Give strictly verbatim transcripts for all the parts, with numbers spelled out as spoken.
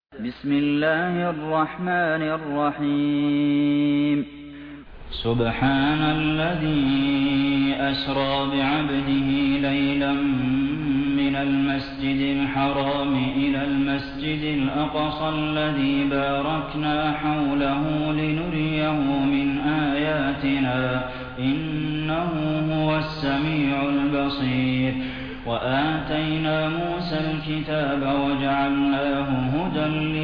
بسم الله الرحمن الرحيم سبحان الذي أسرى بعبده ليلا من المسجد الحرام إلى المسجد الأقصى الذي باركنا حوله لنريه من آياتنا إنه هو السميع البصير وآتينا موسى الكتاب وجعلناه هدى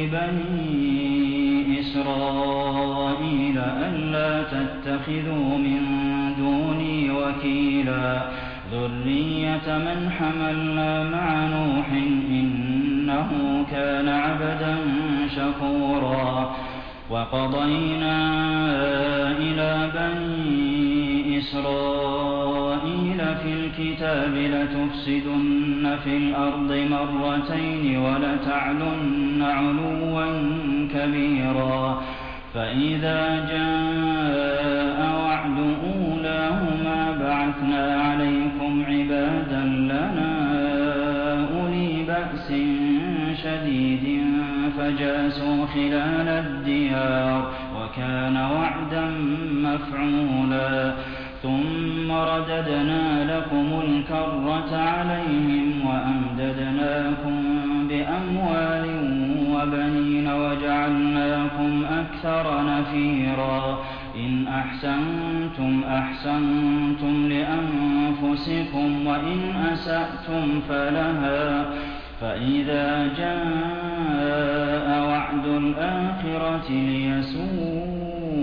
لبني إسرائيل ألا تتخذوا من دوني وكيلا ذرية من حملنا مع نوح إنه كان عبدا شكورا وقضينا إلى بني إسرائيل في الكتاب لتفسدن في الأرض مرتين ولتعلن علوا كبيرا فإذا جاء وعد أولاهما بعثنا عليكم عبادا لنا أولي بأس شديد فجاسوا خلال الديار وكان وعدا مفعولا ثم رددنا لكم الكرة عليهم وأمددناكم بأموال وبنين وجعلناكم أكثر نفيرا إن أحسنتم أحسنتم لأنفسكم وإن أسأتم فلها فإذا جاء وعد الآخرة ليسوءوا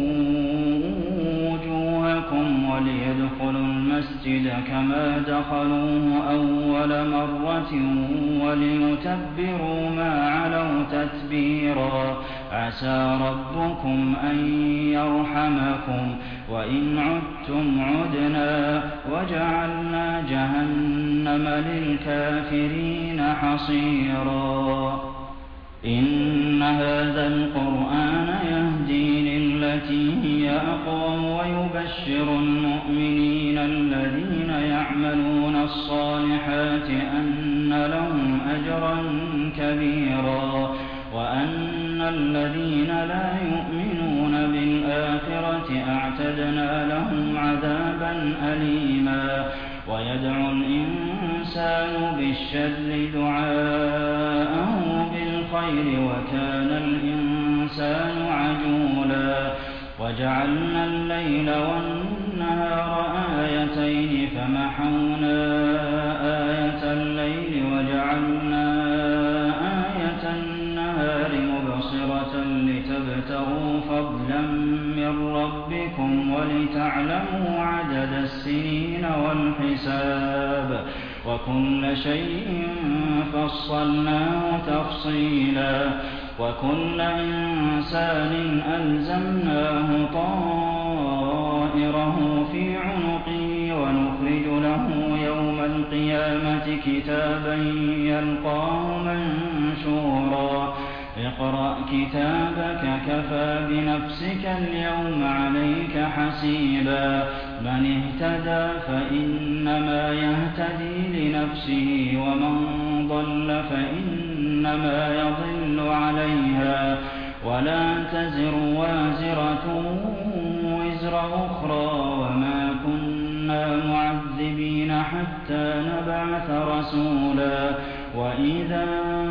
وجوهكم وليدخلوا المسجد كما دخلوه أول مرة وليتبروا ما علوا تتبيرا عسى ربكم أن يرحمكم وإن عدتم عدنا وجعلنا جهنم للكافرين حصيرا إن هذا القرآن يهدي للتي هي أقوم ويبشر المؤمنين الذين يعملون الصالحات أن لهم أجرا كبيرا وأن الذين لا يؤمنون بالآخرة أعتدنا لهم عذابا أليما ويدعو الإنسان بالشر دعاءه بالخير وكان الإنسان عجولا وجعلنا الليل والنهار آيتين فمحونا آية الليل وجعلنا آية النهار مبصرة لتبتغوا فضلا من ربكم ولتعلموا عدد السنين والحساب وكل شيء فصلناه تفصيلا وكل إنسان ألزمناه طائره في عنقه ونخرج له يوم القيامة كتابا يلقاه منشورا اقرأ كتابك كفى بنفسك اليوم عليك حسيبا من اهتدى فإنما يهتدي لنفسه ومن ضل فإنما يضل عليها ولا تزر وازرة وزر أخرى وما كنا معذبين حتى نبعث رسولا وإذا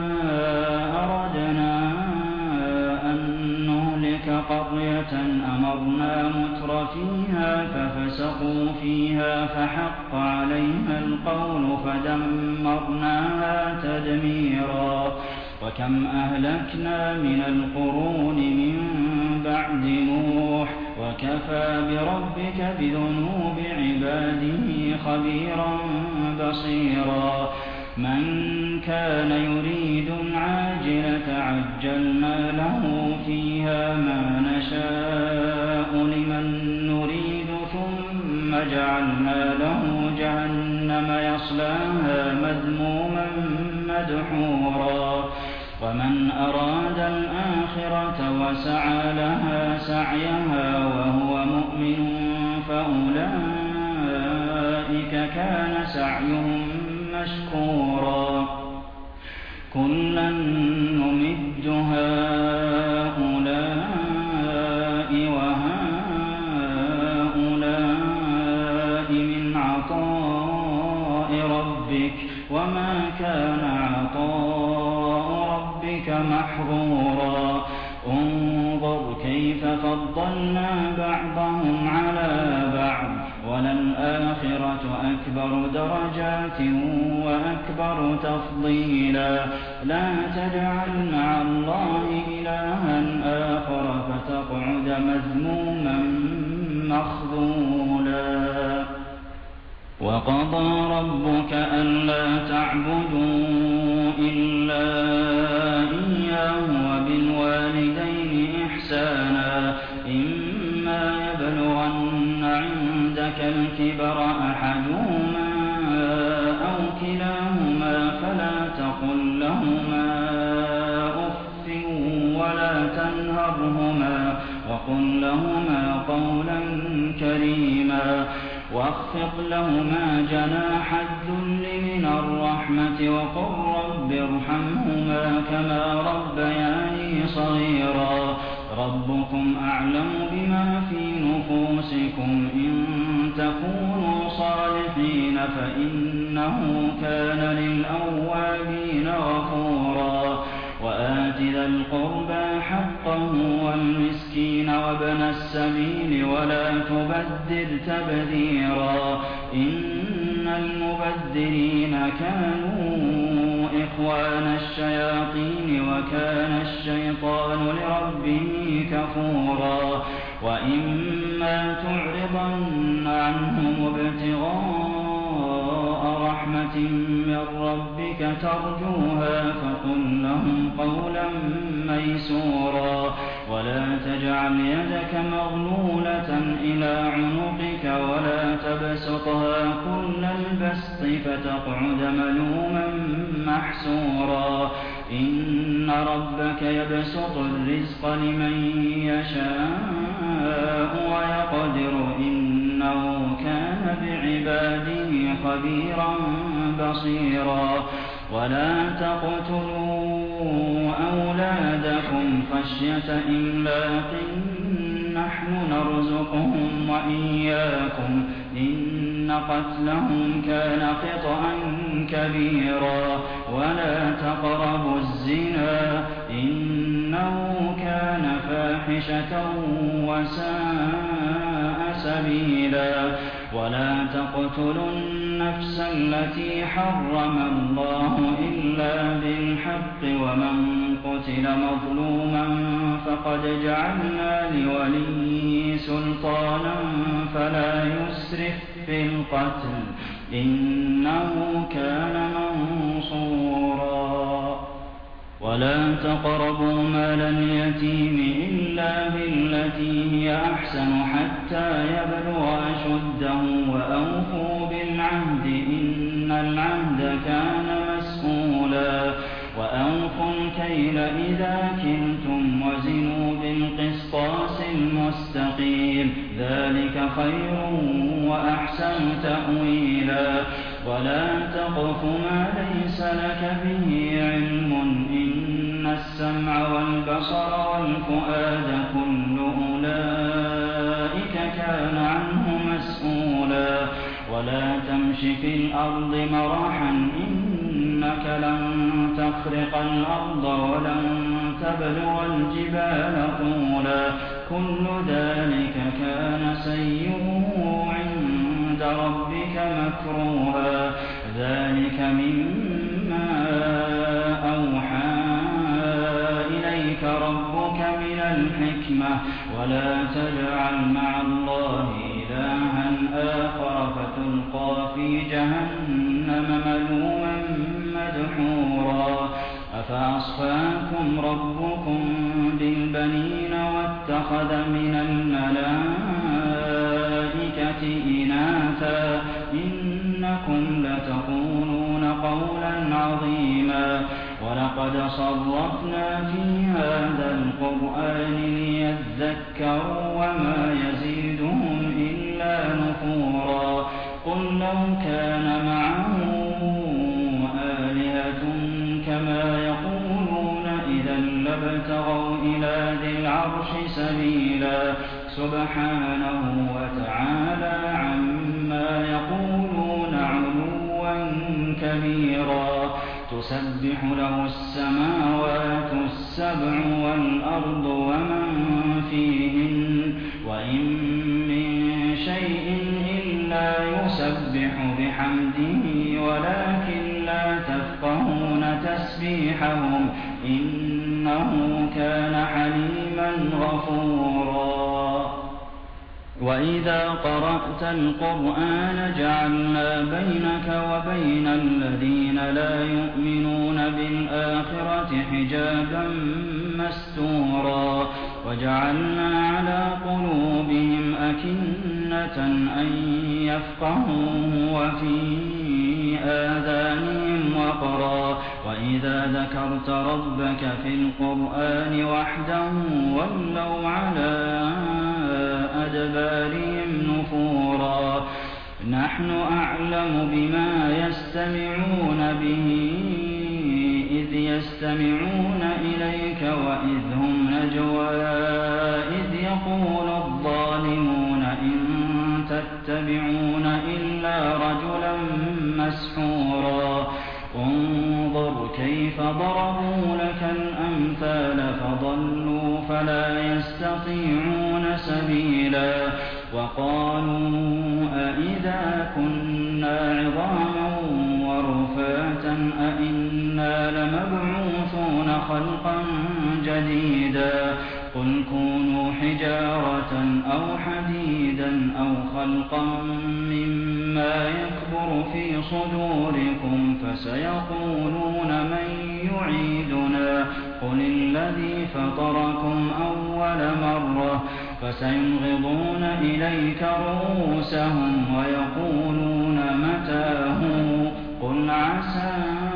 أردنا أن نهلك قرية أمرنا متر فيها ففسقوا فيها فحق عليها القول فدمرناها تدميرا وكم أهلكنا من القرون من بعد نوح وكفى بربك بذنوب عباده خبيرا بصيرا من كان يريد العاجلة عجلنا له فيها ما نشاء لمن نريد ثم جعلنا له جهنم يصلاها مذموما مدحورا ومن أراد الآخرة وسعى لها سعيها وهو مؤمن فأولئك كان سعيهم مشكورا كلا نمد نُمِدُّ هَٰؤُلَاءِ وَهَٰؤُلَاءِ مِنْ عَطَاءِ رَبِّكَ ۚ وَمَا كَانَ عَطَاءُ رَبِّكَ مَحْظُورًا انظُرْ كَيْفَ فَضَّلْنَا بَعْضَهُمْ عَلَىٰ بَعْضٍ ۚ وَلَلْآخِرَةُ أَكْبَرُ دَرَجَاتٍ وَأَكْبَرُ تَفْضِيلًا لَا تَجْعَلْ مَعَ اللَّهِ إِلَٰهًا آخَرَ فَتَقْعُدَ مَذْمُومًا مَّخْذُولًا وَقَضَىٰ رَبُّكَ أَلَّا تَعْبُدُوا إِلَّا إِيَّاهُ وَبِالْوَالِدَيْنِ إِحْسَانًا ۚ إِمَّا يَبْلُغَنَّ عِندَكَ الْكِبَرَ أَحَدُهُمَا أَوْ كِلَاهُمَا فَلَا تَقُل لَّهُمَا أُفٍّ وَلَا تَنْهَرْهُمَا وَقُل لَّهُمَا قَوْلًا كَرِيمًا وَاخْفِضْ لَهُمَا جَنَاحَ الذُّلِّ مِنَ الرَّحْمَةِ وَقُل رَّبِّ ارْحَمْهُمَا كَمَا رَبَّيَانِي صَغِيرًا رَّبُّكُمْ أَعْلَمُ بِمَا فِي نُفُوسِكُمْ ۚ إِن تَكُونُوا صَالِحِينَ فَإِنَّهُ كَانَ لِلْأَوَّابِينَ غَفُورًا وَآتِ ذَا الْقُرْبَىٰ حَقَّهُ وَالْمِسْكِينَ وَابْنَ السَّبِيلِ وَلَا تُبَذِّرْ تَبْذِيرًا إِنَّ الْمُبَذِّرِينَ كَانُوا إِخْوَانَ الشَّيَاطِينِ وَكَانَ الشَّيْطَانُ لِرَبِّهِ كَفُورًا وَإِمَّا تُعْرِضَنَّ عَنْهُمُ ابْتِغَاءَ رَحْمَةٍ مِّن رَّبِّكَ تَرْجُوهَا فَقُل لَّهُمْ قَوْلًا مَّيْسُورًا وَلَا تَجْعَلْ يَدَكَ مَغْلُولَةً إِلَىٰ عُنُقِكَ وَلَا تَبْسُطْهَا كُلَّ الْبَسْطِ فَتَقْعُدَ مَلُومًا مَّحْسُورًا إِنَّ رَبَّكَ يَبْسُطُ الرِّزْقَ لِمَن يَشَاءُ وَيَقْدِرُ ۚ إِنَّهُ كَانَ بِعِبَادِهِ خَبِيرًا بَصِيرًا وَلَا تَقْتُلُوا أَوْلَادَكُمْ خَشْيَةَ إِمْلَاقٍ ۖ نَّحْنُ نَرْزُقُهُمْ وَإِيَّاكُمْ ۚ إِنَّ قَتْلَهُمْ كَانَ خِطْئًا كَبِيرًا وَلَا تَقْرَبُوا الزِّنَا ۖ إِنَّهُ كَانَ فَاحِشَةً وَسَاءَ سَبِيلًا وَلَا تَقْتُلُوا النَّفْسَ الَّتِي حَرَّمَ اللَّهُ إِلَّا بِالْحَقِّ ۚ وَمَن قُتِلَ مَظْلُومًا فَقَدْ جَعَلْنَا لِوَلِيِّهِ سُلْطَانًا فَلَا يُسْرِف فِّي الْقَتْلِ ۖ إِنَّهُ كَانَ مَنصُورًا وَلَا تَقْرَبُوا مَالَ الْيَتِيمِ إِلَّا بِالَّتِي هِيَ أَحْسَنُ حَتَّىٰ يَبْلُغَ أَشُدَّهُ ۖ وَأَوْفُوا بِالْعَهْدِ ۖ إِنَّ الْعَهْدَ كَانَ مَسْئُولًا وَأَوْفُوا الْكَيْلَ إِذَا كِلْتُمْ وَزِنُوا بِالْقِسْطَاسِ الْمُسْتَقِيمِ ۚ ذَٰلِكَ خَيْرٌ وَأَحْسَنُ تَأْوِيلًا وَلَا تَقْفُ مَا لَيْسَ لَكَ بِهِ عِلْمٌ ۚ إِنَّ السَّمْعَ وَالْبَصَرَ وَالْفُؤَادَ كُلُّ أُولَٰئِكَ كَانَ عَنْهُ مَسْئُولًا وَلَا تَمْشِ فِي الْأَرْضِ مَرَحًا ۖ إِنَّكَ لَن تَخْرِقَ الْأَرْضَ وَلَن تَبْلُغَ الْجِبَالَ طُولًا ۚ كُلُّ ذَٰلِكَ كَانَ سَيِّئُهُ عِندَ رَبِّكَ مَكْرُوهًا ذَٰلِكَ مِمَّا أَوْحَىٰ إِلَيْكَ رَبُّكَ مِنَ الْحِكْمَةِ ۗ وَلَا تَجْعَلْ مَعَ اللَّهِ إِلَٰهًا آخَرَ فَتُلْقَىٰ فِي جَهَنَّمَ مَلُومًا مَّدْحُورًا أَفَأَصْفَاكُمْ رَبُّكُم بِالْبَنِينَ وَاتَّخَذَ مِنَ الْمَلَائِكَةِ إِنَاثًا ۚ إِنَّكُمْ لَتَقُولُونَ قَوْلًا عَظِيمًا وَلَقَدْ صَرَّفْنَا فِي هَٰذَا الْقُرْآنِ لِيَذَّكَّرُوا وَمَا يَزِيدُهُمْ إِلَّا نُفُورًا قُل لَّوْ كَانَ مَعَهُ آلِهَةٌ كَمَا يَقُولُونَ إِذًا فابتغوا إلى ذي العرش سبيلا سبحانه وتعالى عما يقولون علوا كبيرا تسبح له السماوات السبع والأرض ومن فيهن وإن من شيء إلا يسبح بحمده ولكن لا تفقهون تسبيحهم إنه كان حليما غفورا وإذا قرأت القرآن جعلنا بينك وبين الذين لا يؤمنون بالآخرة حجابا مستورا وجعلنا على قلوبهم أكنة أن يفقهوه وفي آذانهم وقرا وإذا ذكرت ربك في القرآن وحده ولوا على أدبارهم نفورا نحن أعلم بما يستمعون به إذ يستمعون إليك وإذ هم نجوى إذ يقول الظالمون إن تتبعون إلا رجلا مسحورا انظر كيف ضربوا لك الأمثال فضلوا فلا يستطيعون سبيلا وقالوا أئذا كنا عظاما ورفاتا أئنا لمبعوثون خلقا جديدا قل كونوا حجارة أو حديدا أو خلقا مما يكبر في صدوركم فسيقولون من يعيدنا قل الذي فطركم أول مرة فسينغضون إليك رؤوسهم ويقولون متى هو قل عسى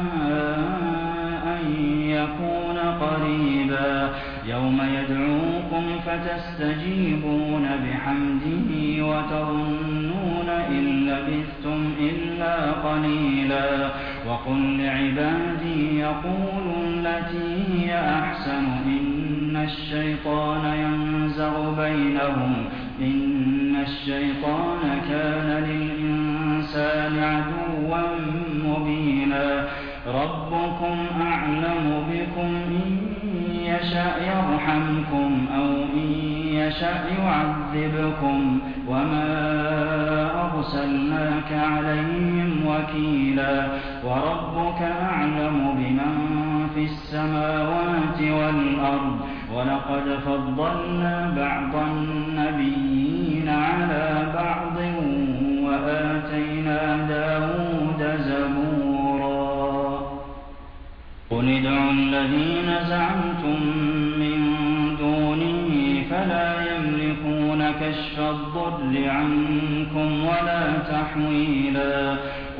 أن يكون قريبا يوم يدعوكم فتستجيبون بحمده وتظنون إن لبثتم إلا قليلا وقل لعبادي يقولوا التي هي أحسن إن الشيطان ينزغ بينهم إن الشيطان كان للإنسان عدوا مبينا ربكم أعلم بكم إن يشأ يرحمكم أو إن يشأ يعذبكم وما أرسلناك عليهم وكيلا وربك أعلم بمن في السماوات والأرض ولقد فضلنا بعض النبيين على بعض وآتينا داود زبورا قل ادعوا الذين زعمتم من دونه فلا يملكون كشف الضر عنكم ولا تحويلا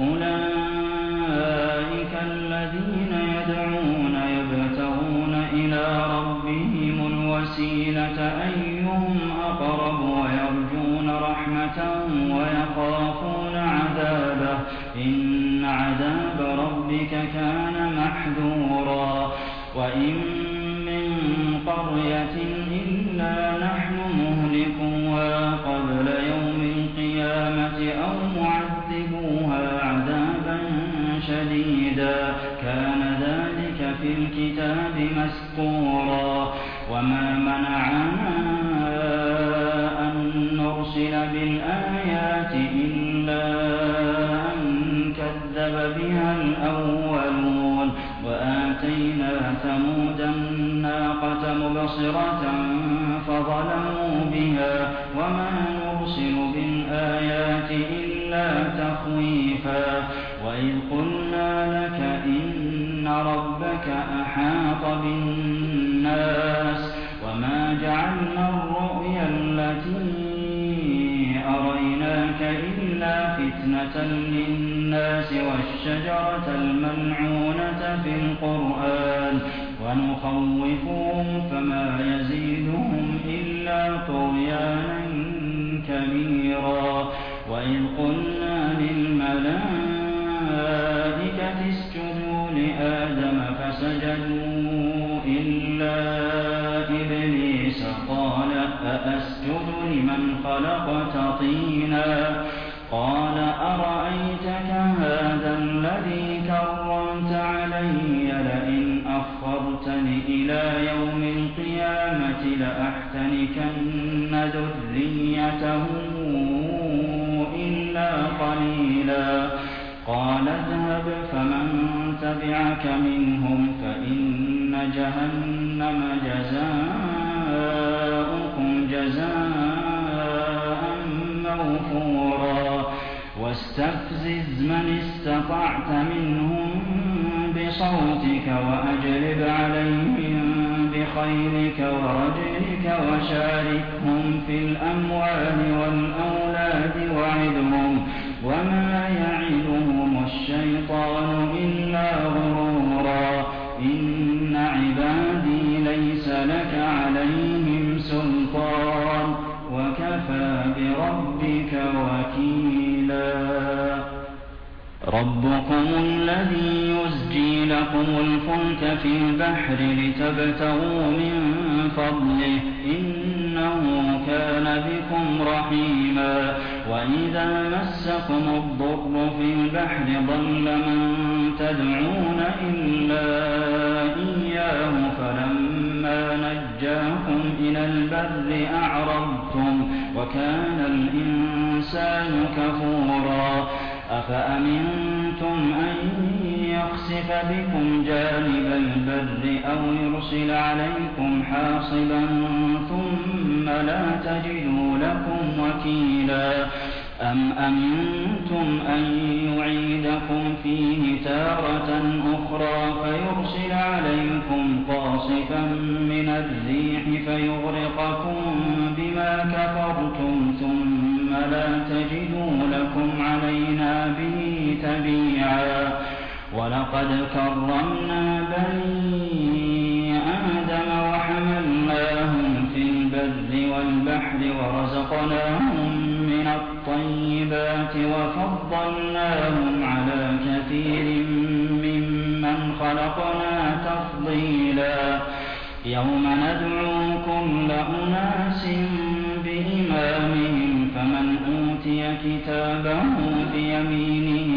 أولئك الذين يدعون يبتغون إلى ربهم الوسيلة أيهم أقرب ويرجون رحمته ويخافون عذابه إن عذاب ربك كان محذورا وإن من قرية إلا نحن مهلكوها قبل يوم القيامة أو معذبوها عذابا شديدا كان ذلك في الكتاب مسطورا وما منعنا أن نرسل بالآيات إلا أن كذب بها الأولون وآتينا ثمود الناقة مبصرة فظلموا بها وما نرسل بالآيات إلا تخويفا وإذ قلنا لك إن ربك أحاط بالناس وما جعلنا الرؤيا التي أريناك إلا فتنة للناس والشجرة الملعونة في القرآن ونخوفهم فما يزيدهم إلا طغيانا كبيرا وإذ قلنا للملائكة اسجدوا لآدم فسجدوا إلا يوم القيامة لأحتنكن ذريته إلا قليلا قال اذهب فمن تبعك منهم فإن جهنم جزاؤكم جزاء موفورا واستفزز من استطعت منهم بصوتك وأجلب عليهم بخيلك ورجلك وشاركهم في الأموال والأولاد وعدهم وما يعدهم الشيطان إلا غرورا إن عبادي ليس لك عليهم سلطان وكفى بربك وكيلا ربكم الذي يزجي لكم الفلك في البحر لتبتغوا من فضله إنه كان بكم رحيما وإذا مسكم الضر في البحر ضل من تدعون إلا إياه فلما نجاكم إلى البر أعرضتم وكان الإنسان كفورا أفأمنتم أن يخسف بكم جانب البر أو يرسل عليكم حاصبا ثم لا تجدوا لكم وكيلا أم أمنتم أن يعيدكم فيه تارة أخرى فيرسل عليكم قاصفا من الريح فيغرقكم بما كفرتم ثم لا تجدوا لكم علينا به تبيعا ولقد كرمنا بني آدم وحملناهم في البر والبحر ورزقناهم من الطيبات وفضلناهم على كثير ممن خلقنا تفضيلا يوم ندعو كل أناس بإمامهم فمن أوتي كتابه بيمينه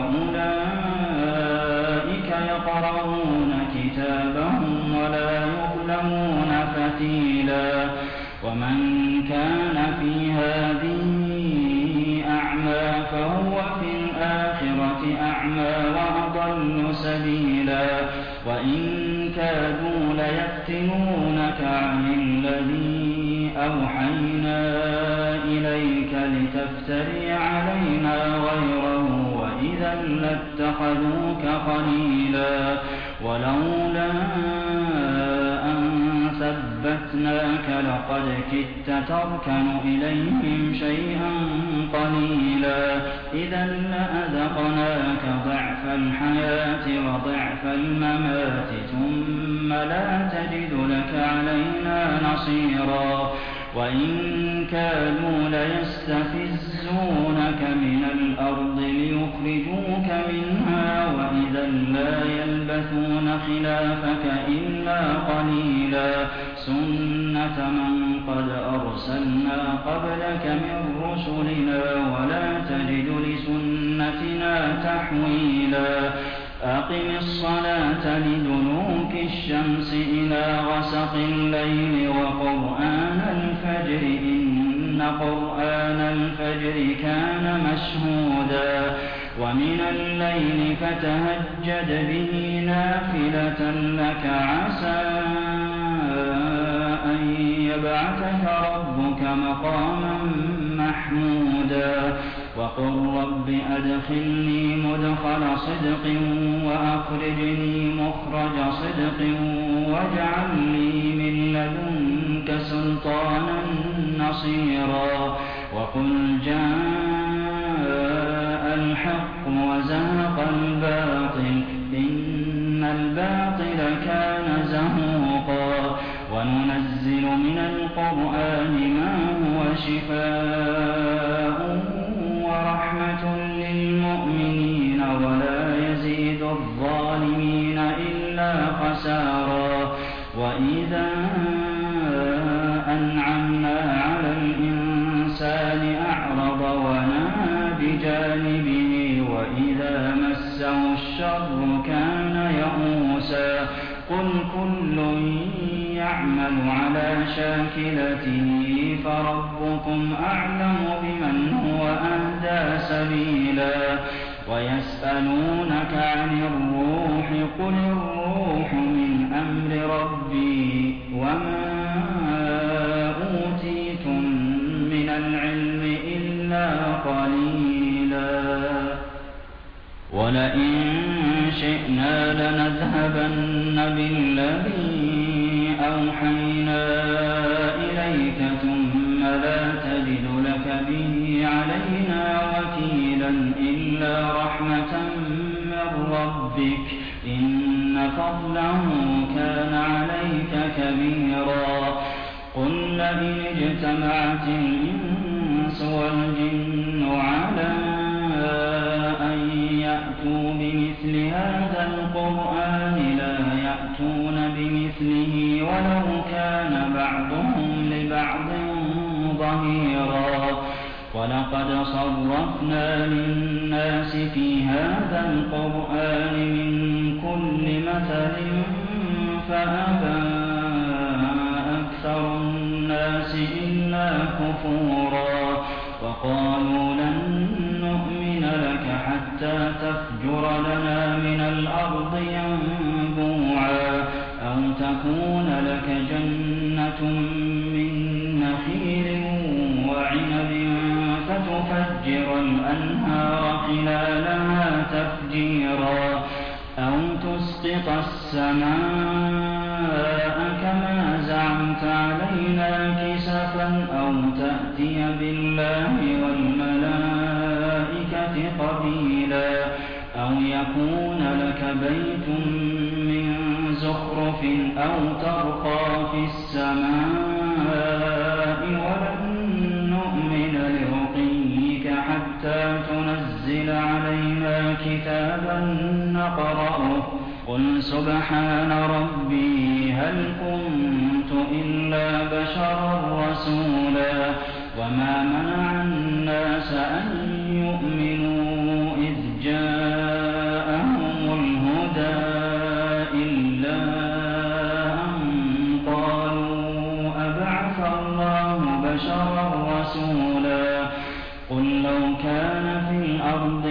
فأولئك يقرؤون كتابهم ولا يظلمون فتيلا ومن كان في هذه أعمى فهو في الآخرة أعمى وأضل سبيلا وإن كادوا ليفتنونك عن الذي أوحينا إليك لتفتري علينا غيره وإذا لاتخذوك خليلا ولولا أن ثبتناك لقد كدت تركن إليهم شيئا قليلا إذا لأذقناك ضعف الحياة وضعف الممات ثم لا تجد لك علينا نصيرا وإن كانوا ليستفزونك من الأرض ليخرجوك منها وإذا لا يلبثون خلافك إلا قليلا سنة من قد أرسلنا قبلك من رسلنا ولا تجد لسنتنا تحويلا أقم الصلاة لدلوك الشمس إلى غسق الليل وقرآن الفجر إن قرآن الفجر كان مشهودا ومن الليل فتهجد به نافلة لك عسى أن يبعثك ربك مقاما محمودا وقل رب أدخلني مدخل صدق وأخرجني مخرج صدق واجعل لي من لدنك سلطانا نصيرا وقل جاء الحق وزهق الباطل إن الباطل كان زهوقا وننزل من القرآن ما هو شفاء ورحمة للمؤمنين ولا يزيد الظالمين إلا خسارا وإذا أنعمنا على الإنسان أعرض ونأى بجانبه وإذا مسه الشر كان يئوسا قل كل يعمل على شاكلته فربكم أعلم بمن هو أهدى سبيلا ويسألونك عن الروح قل الروح من أمر ربي وما أوتيتم من العلم إلا قليلا ولئن شئنا لنذهبن بالذي أوحينا إليك ثم لا تجد لك به علينا وكيلا إلا رحمة من ربك إن فضله كان عليك كبيرا قل لئن اجتمعت الإنس والجن على أن يأتوا بمثل هذا القرآن لا يأتون بمثله ولو كان بعضهم لبعض ظهيرا ولقد صرفنا للناس في هذا القرآن من كل مثل فأبى أكثر الناس إلا كفورا وقالوا لن نؤمن لك حتى تفجر لنا من الأرض ينبوعا أو تكون لك جنة من نخيل وعنب فتفجر الأنهار خلالها تفجيرا أو تسقط السماء كما زعمت علينا كسفا أو تأتي بالله والملائكة قبيلا أو يكون لك بيت من زخرف أو ترقى في السماء ولن نؤمن لرقيك حتى تنزل علينا كتابا نقرأه قل سبحان ربي هل كنت إلا بشرا رسولا وما منع الناس أن يؤمنوا إذ جاءهم الهدى إلا أن قالوا أبعث الله بشرا رسولا قل لو كان في الأرض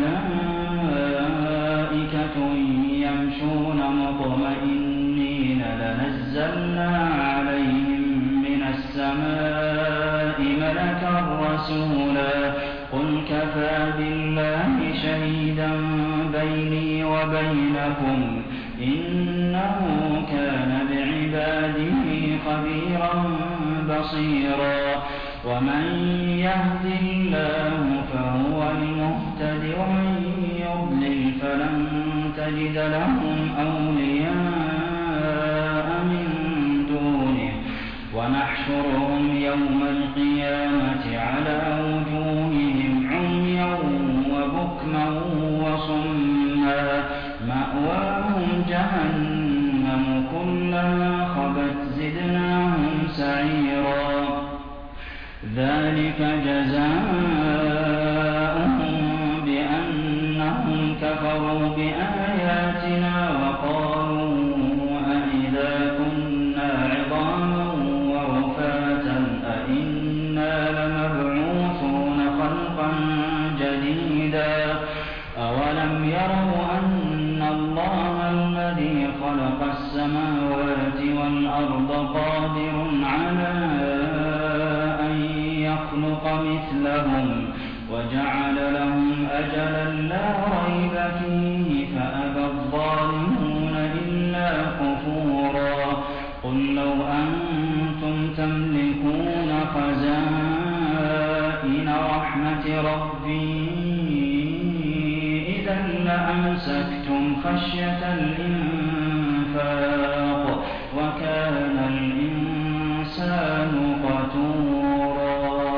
ملائكة يمشون مطمئنين لنزلنا عليهم من السماء ملكا رسولا قل كفى بالله شهيدا بيني وبينكم إنه كان بعباده خبيرا بصيرا ومن يهد الله فهو المهتد ومن يضلل فلن تجد لهم أولياء من دونه ونحشرهم يوم القيامة على وجوههم عميا وبكما وصما مأواهم جهنم كلما خبت زدناهم سعيرا ذلك جزاؤهم بأنهم كفروا بآياتنا وقالوا أئذا كنا عظاما ورفاتا أئنا لمبعوثون خلقا جديدا أولم يروا أن الله الذي خلق السماوات والأرض قادر على أن يخلق مثلهم وجعل لهم أجلا لا ريب فيه فأبى الظالمون إلا كفورا قل لو أنتم تملكون خزائن رحمة ربي إذا لأمسكتم خشية الإنفاق وكان الإنسان قتورا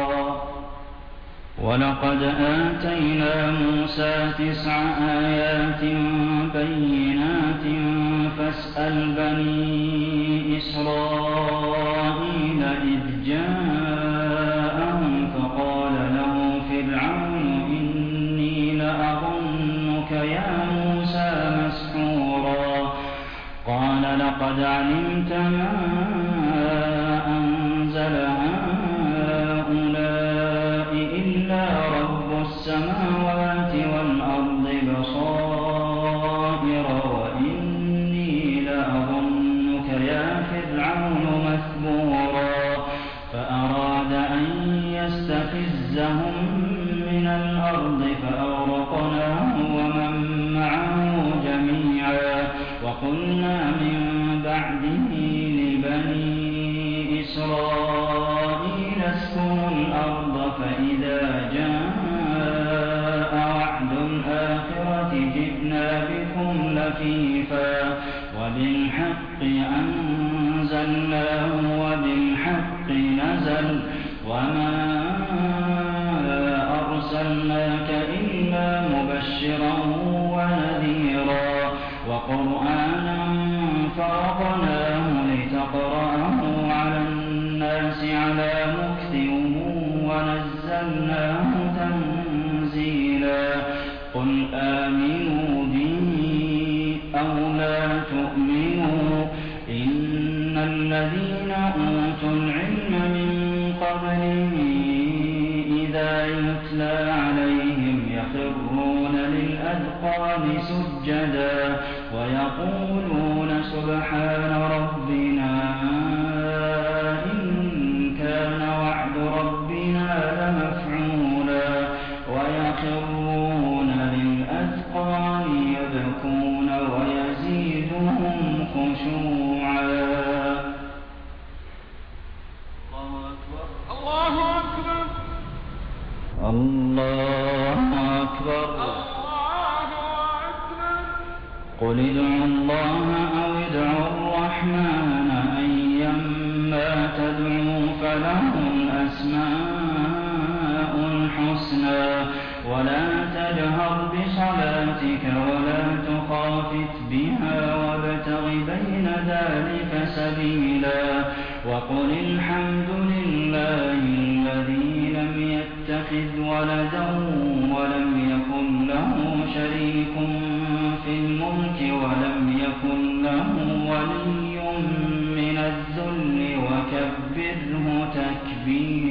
ولقد آتينا موسى تسع آيات بينات فاسأل بني إسرائيل إذ جاءهم فقال له فرعون إني لأظنك يا موسى مسحورا قال لقد علمت ما إسرائيل اسكنوا الأرض فإذا جاء وعد الآخرة جئنا بكم لفيفا وبالحق أنزلناه وبالحق نزل وما أرسلناك إلا مبشرا ونذيرا وقرآنا فرقناه لتقرأه على الناس على مكث ونزلناه تنزيلا قل آمنوا به أو لا تؤمنوا إن الذين أوتوا العلم من قبله إذا يتلى عليهم يخرون للأذقان سجدا ويقولون سبحان ربنا إن كان وعد ربنا لمفعولا ويخرون للأذقان يبكون ويزيدهم خشوعا. الله أكبر الله أكبر الله أكبر قل ادعوا الله أو ادعوا الرحمن أيما تدعوا فله الأسماء الحسنى ولا تجهر بصلاتك ولا تخافت بها وابتغ بين ذلك سبيلا وقل الحمد لله الذي لم يتخذ ولدا ولم يكن له شريك في الملك ولم يكن له ولي من الذل وكبره تكبيرا.